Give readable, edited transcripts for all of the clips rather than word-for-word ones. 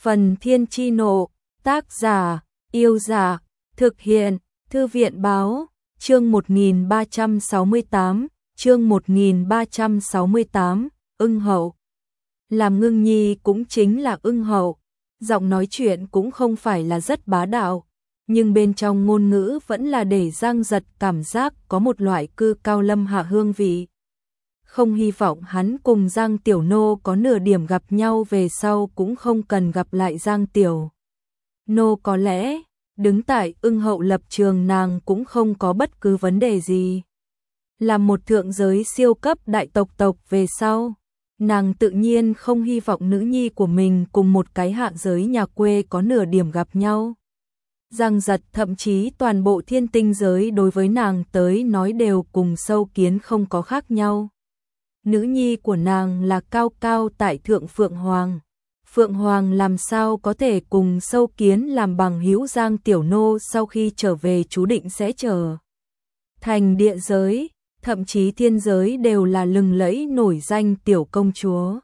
Phần Thiên Chi Nộ, tác giả, Yêu Dạ, thực hiện, Thư viện Báo, chương 1368, chương 1368, Ưng Hậu. Làm Ngưng Nhi cũng chính là Ưng Hậu, giọng nói chuyện cũng không phải là rất bá đạo, nhưng bên trong ngôn ngữ vẫn là để Giang Giật cảm giác có một loại cư cao lâm hạ hương vị. Không hy vọng hắn cùng Giang Tiểu Nô có nửa điểm gặp nhau về sau cũng không cần gặp lại Giang Tiểu Nô, có lẽ đứng tại Ưng Hậu lập trường nàng cũng không có bất cứ vấn đề gì. Làm một thượng giới siêu cấp đại tộc về sau, nàng tự nhiên không hy vọng nữ nhi của mình cùng một cái hạ giới nhà quê có nửa điểm gặp nhau. Giang Giật thậm chí toàn bộ thiên tinh giới đối với nàng tới nói đều cùng sâu kiến không có khác nhau. Nữ nhi của nàng là cao cao tại thượng Phượng Hoàng. Phượng Hoàng làm sao có thể cùng sâu kiến làm bằng hữu? Giang Tiểu Nô sau khi trở về chú định sẽ trở thành địa giới, thậm chí thiên giới đều là lừng lẫy nổi danh tiểu công chúa.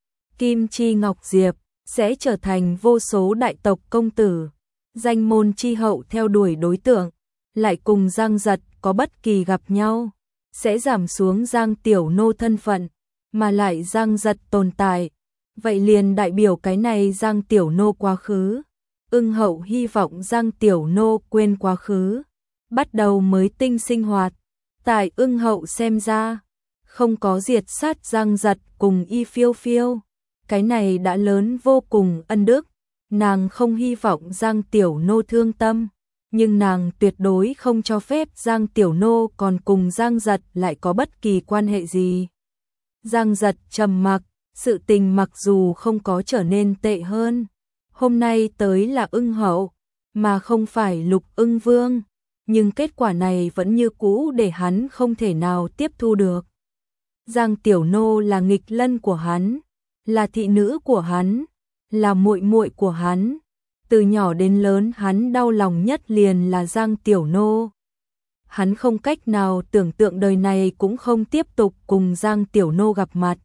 Kim Chi Ngọc Diệp sẽ trở thành vô số đại tộc công tử, danh môn chi hậu theo đuổi đối tượng, lại cùng Giang Giật có bất kỳ gặp nhau, sẽ giảm xuống Giang Tiểu Nô thân phận, mà lại Giang Giật tồn tại. Vậy liền đại biểu cái này Giang Tiểu Nô quá khứ. Ưng Hậu hy vọng Giang Tiểu Nô quên quá khứ, bắt đầu mới tinh sinh hoạt. Tại Ưng Hậu xem ra, không có diệt sát Giang Giật cùng Y Phiêu Phiêu, cái này đã lớn vô cùng ân đức. Nàng không hy vọng Giang Tiểu Nô thương tâm, nhưng nàng tuyệt đối không cho phép Giang Tiểu Nô còn cùng Giang Giật lại có bất kỳ quan hệ gì. Giang Giật trầm mặc, sự tình mặc dù không có trở nên tệ hơn, hôm nay tới là Ưng Hậu, mà không phải Lục Ưng Vương, nhưng kết quả này vẫn như cũ để hắn không thể nào tiếp thu được. Giang Tiểu Nô là nghịch lân của hắn, là thị nữ của hắn, là muội muội của hắn. Từ nhỏ đến lớn hắn đau lòng nhất liền là Giang Tiểu Nô. Hắn không cách nào tưởng tượng đời này cũng không tiếp tục cùng Giang Tiểu Nô gặp mặt.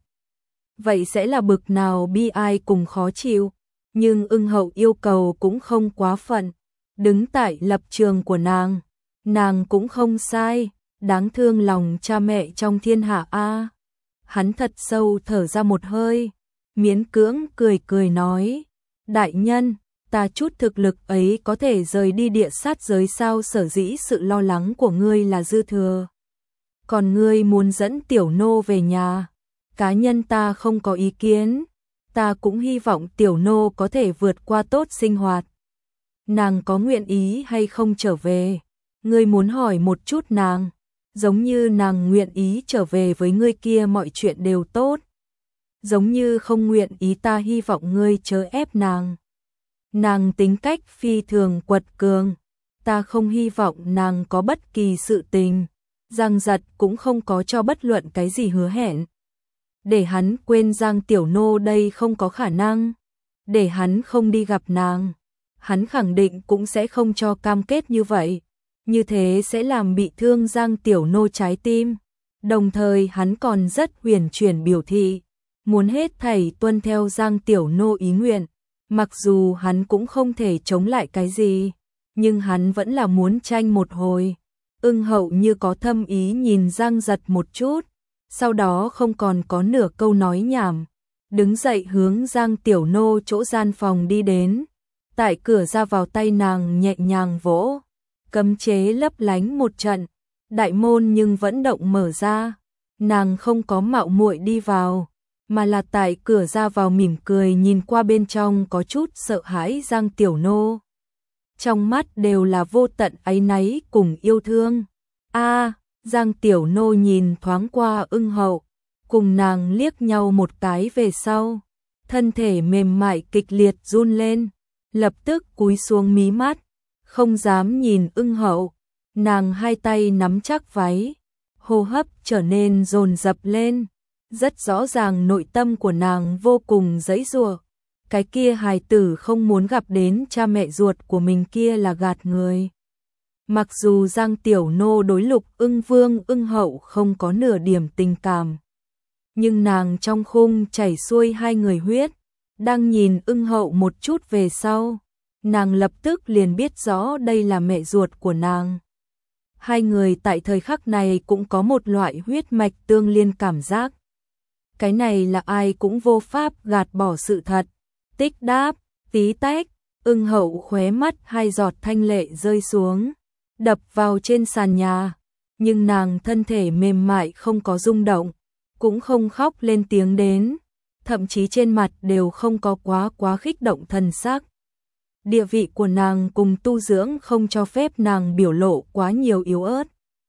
Vậy sẽ là bực nào bi ai cùng khó chịu. Nhưng Ưng Hậu yêu cầu cũng không quá phận. Đứng tại lập trường của nàng cũng không sai. Đáng thương lòng cha mẹ trong thiên hạ a. Hắn thật sâu thở ra một hơi, miễn cưỡng cười nói: đại nhân, ta chút thực lực ấy có thể rời đi địa sát giới sao? Sở dĩ sự lo lắng của ngươi là dư thừa, còn ngươi muốn dẫn Tiểu Nô về nhà, cá nhân ta không có ý kiến. Ta cũng hy vọng Tiểu Nô có thể vượt qua tốt sinh hoạt. Nàng có nguyện ý hay không trở về, ngươi muốn hỏi một chút nàng. Giống như nàng nguyện ý trở về với ngươi kia mọi chuyện đều tốt, giống như không nguyện ý ta hy vọng ngươi chớ ép nàng. Nàng tính cách phi thường quật cường, ta không hy vọng nàng có bất kỳ sự tình. Giang Giật cũng không có cho bất luận cái gì hứa hẹn. Để hắn quên Giang Tiểu Nô đây không có khả năng. Để hắn không đi gặp nàng, hắn khẳng định cũng sẽ không cho cam kết như vậy. Như thế sẽ làm bị thương Giang Tiểu Nô trái tim. Đồng thời hắn còn rất huyền chuyển biểu thị muốn hết thảy tuân theo Giang Tiểu Nô ý nguyện. Mặc dù hắn cũng không thể chống lại cái gì, nhưng hắn vẫn là muốn tranh một hồi. Ưng Hậu như có thâm ý nhìn Giang Giật một chút, sau đó không còn có nửa câu nói nhảm, đứng dậy hướng Giang Tiểu Nô chỗ gian phòng đi đến. Tại cửa ra vào tay nàng nhẹ nhàng vỗ, cấm chế lấp lánh một trận, đại môn nhưng vẫn động mở ra. Nàng không có mạo muội đi vào, mà là tại cửa ra vào mỉm cười nhìn qua bên trong có chút sợ hãi Giang Tiểu Nô. Trong mắt đều là vô tận áy náy cùng yêu thương. Giang Tiểu Nô nhìn thoáng qua Ưng Hậu, cùng nàng liếc nhau một cái về sau, thân thể mềm mại kịch liệt run lên, lập tức cúi xuống mí mắt, không dám nhìn Ưng Hậu. Nàng hai tay nắm chắc váy, hô hấp trở nên dồn dập lên. Rất rõ ràng nội tâm của nàng vô cùng giãy giụa. Cái kia hài tử không muốn gặp đến cha mẹ ruột của mình kia là gạt người. Mặc dù Giang Tiểu Nô đối Lục Ưng Vương Ưng Hậu không có nửa điểm tình cảm, nhưng nàng trong khung chảy xuôi hai người huyết, đang nhìn Ưng Hậu một chút về sau, nàng lập tức liền biết rõ đây là mẹ ruột của nàng. Hai người tại thời khắc này cũng có một loại huyết mạch tương liên cảm giác. Cái này là ai cũng vô pháp gạt bỏ sự thật. Tích đáp, tí tách, Ưng Hậu khóe mắt hai giọt thanh lệ rơi xuống, đập vào trên sàn nhà, nhưng nàng thân thể mềm mại không có rung động, cũng không khóc lên tiếng đến, thậm chí trên mặt đều không có quá kích động thần sắc. Địa vị của nàng cùng tu dưỡng không cho phép nàng biểu lộ quá nhiều yếu ớt.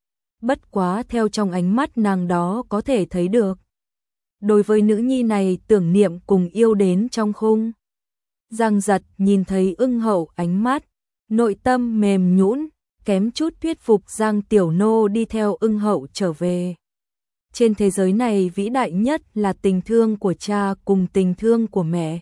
Bất quá theo trong ánh mắt nàng đó có thể thấy được. Đối với nữ nhi này tưởng niệm cùng yêu đến trong khung. Giang Giật nhìn thấy Ưng Hậu ánh mắt, nội tâm mềm nhũn, kém chút thuyết phục Giang Tiểu Nô đi theo Ưng Hậu trở về. Trên thế giới này vĩ đại nhất là tình thương của cha cùng tình thương của mẹ.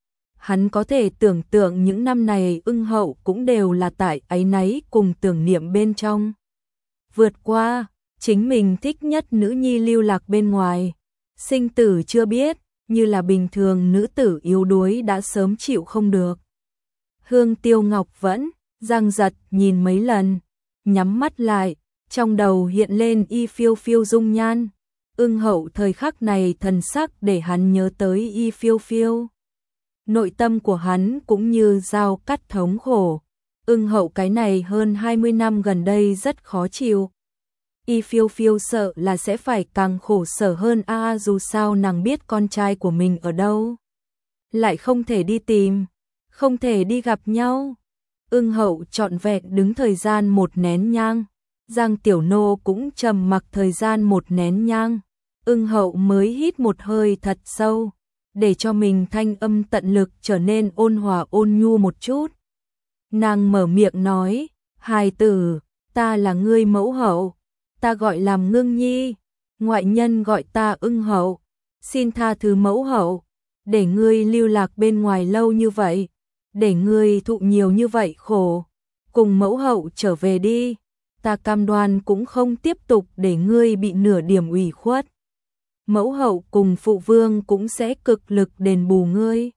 Hắn có thể tưởng tượng những năm này Ưng Hậu cũng đều là tại áy náy cùng tưởng niệm bên trong. Vượt qua, chính mình thích nhất nữ nhi lưu lạc bên ngoài. Sinh tử chưa biết, như là bình thường nữ tử yếu đuối đã sớm chịu không được. Hương Tiêu Ngọc vẫn, Giang Giật nhìn mấy lần, nhắm mắt lại, trong đầu hiện lên y phiêu phiêu dung nhan. Ưng Hậu thời khắc này thần sắc để hắn nhớ tới y phiêu phiêu. Nội tâm của hắn cũng như dao cắt thống khổ. Ưng Hậu cái này hơn 20 năm gần đây rất khó chịu. Y phiêu phiêu sợ là sẽ phải càng khổ sở hơn dù sao nàng biết con trai của mình ở đâu. Lại không thể đi tìm, không thể đi gặp nhau. Ưng Hậu trọn vẹn đứng thời gian một nén nhang. Giang Tiểu Nô cũng trầm mặc thời gian một nén nhang. Ưng Hậu mới hít một hơi thật sâu, để cho mình thanh âm tận lực trở nên ôn hòa ôn nhu một chút. Nàng mở miệng nói, hài tử, ta là ngươi mẫu hậu, ta gọi làm Ngưng Nhi, ngoại nhân gọi ta Ưng Hậu, xin tha thứ mẫu hậu, để ngươi lưu lạc bên ngoài lâu như vậy, để ngươi thụ nhiều như vậy khổ, cùng mẫu hậu trở về đi, ta cam đoan cũng không tiếp tục để ngươi bị nửa điểm ủy khuất. Mẫu hậu cùng phụ vương cũng sẽ cực lực đền bù ngươi.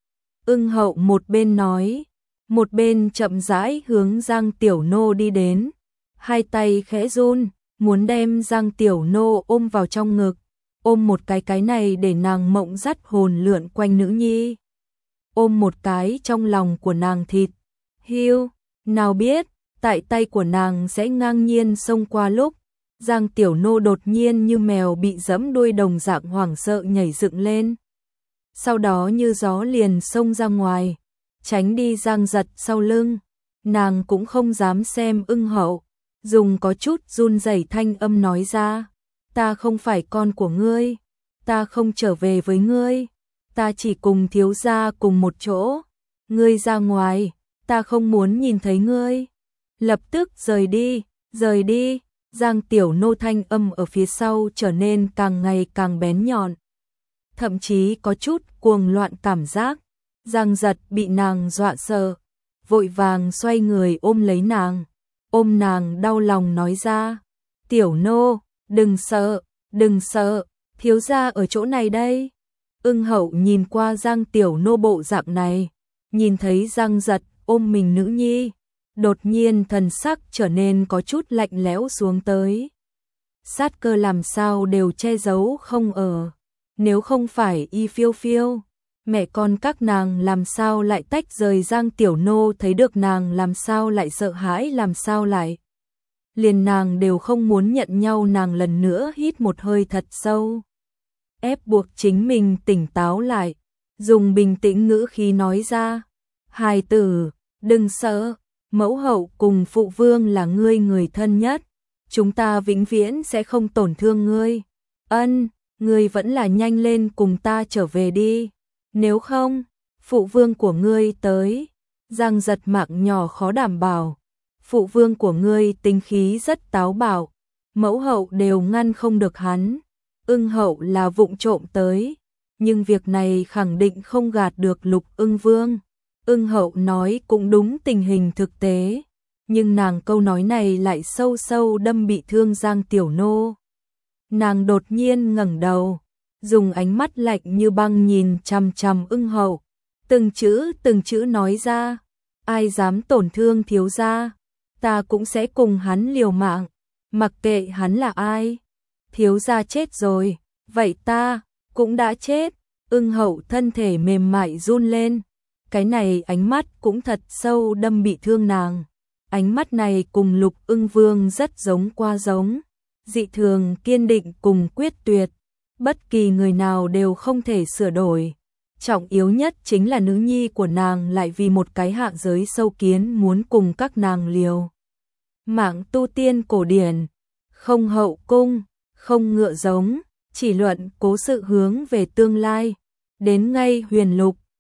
Ưng Hậu một bên nói, một bên chậm rãi hướng Giang Tiểu Nô đi đến, hai tay khẽ run, muốn đem Giang Tiểu Nô ôm vào trong ngực, ôm một cái này để nàng mộng dắt hồn lượn quanh nữ nhi. Ôm một cái trong lòng của nàng thịt, hiu, nào biết, tại tay của nàng sẽ ngang nhiên xông qua lúc, Giang Tiểu Nô đột nhiên như mèo bị giẫm đuôi đồng dạng hoảng sợ nhảy dựng lên. Sau đó như gió liền xông ra ngoài, tránh đi Giang Giật sau lưng, nàng cũng không dám xem Ưng Hậu, dùng có chút run rẩy thanh âm nói ra, ta không phải con của ngươi, ta không trở về với ngươi, ta chỉ cùng thiếu gia cùng một chỗ, ngươi ra ngoài, ta không muốn nhìn thấy ngươi, lập tức rời đi, rời đi. Giang Tiểu Nô thanh âm ở phía sau trở nên càng ngày càng bén nhọn, thậm chí có chút cuồng loạn cảm giác. Giang Giật bị nàng dọa sợ, vội vàng xoay người ôm lấy nàng, ôm nàng đau lòng nói ra, Tiểu Nô, đừng sợ, đừng sợ, thiếu gia ở chỗ này đây. Ưng Hậu nhìn qua Giang Tiểu Nô bộ dạng này, nhìn thấy Giang Giật ôm mình nữ nhi, đột nhiên thần sắc trở nên có chút lạnh lẽo xuống tới. Sát cơ làm sao đều che giấu không ở. Nếu không phải y phiêu phiêu, mẹ con các nàng làm sao lại tách rời. Giang Tiểu Nô thấy được nàng làm sao lại sợ hãi, làm sao lại. Liền nàng đều không muốn nhận nhau. Nàng lần nữa hít một hơi thật sâu, ép buộc chính mình tỉnh táo lại, dùng bình tĩnh ngữ khí nói ra, hài tử, đừng sợ. Mẫu hậu cùng phụ vương là ngươi người thân nhất, chúng ta vĩnh viễn sẽ không tổn thương ngươi. Ân, ngươi vẫn là nhanh lên cùng ta trở về đi, nếu không, phụ vương của ngươi tới. Giang Giật mạng nhỏ khó đảm bảo, phụ vương của ngươi tính khí rất táo bạo, mẫu hậu đều ngăn không được hắn. Ưng Hậu là vụng trộm tới, nhưng việc này khẳng định không gạt được Lục Ưng Vương. Ưng Hậu nói cũng đúng tình hình thực tế, nhưng nàng câu nói này lại sâu sâu đâm bị thương Giang Tiểu Nô. Nàng đột nhiên ngẩng đầu, dùng ánh mắt lạnh như băng nhìn chằm chằm Ưng Hậu, từng chữ nói ra, ai dám tổn thương thiếu gia, ta cũng sẽ cùng hắn liều mạng, mặc kệ hắn là ai. Thiếu gia chết rồi, vậy ta cũng đã chết. Ưng Hậu thân thể mềm mại run lên, cái này ánh mắt cũng thật sâu đâm bị thương nàng. Ánh mắt này cùng Lục Ưng Vương rất giống qua giống, dị thường kiên định cùng quyết tuyệt, bất kỳ người nào đều không thể sửa đổi. Trọng yếu nhất chính là nữ nhi của nàng lại vì một cái hạ giới sâu kiến muốn cùng các nàng liều. Mạng tu tiên cổ điển, không hậu cung, không ngựa giống, chỉ luận cố sự hướng về tương lai. Đến ngay Huyền Lục,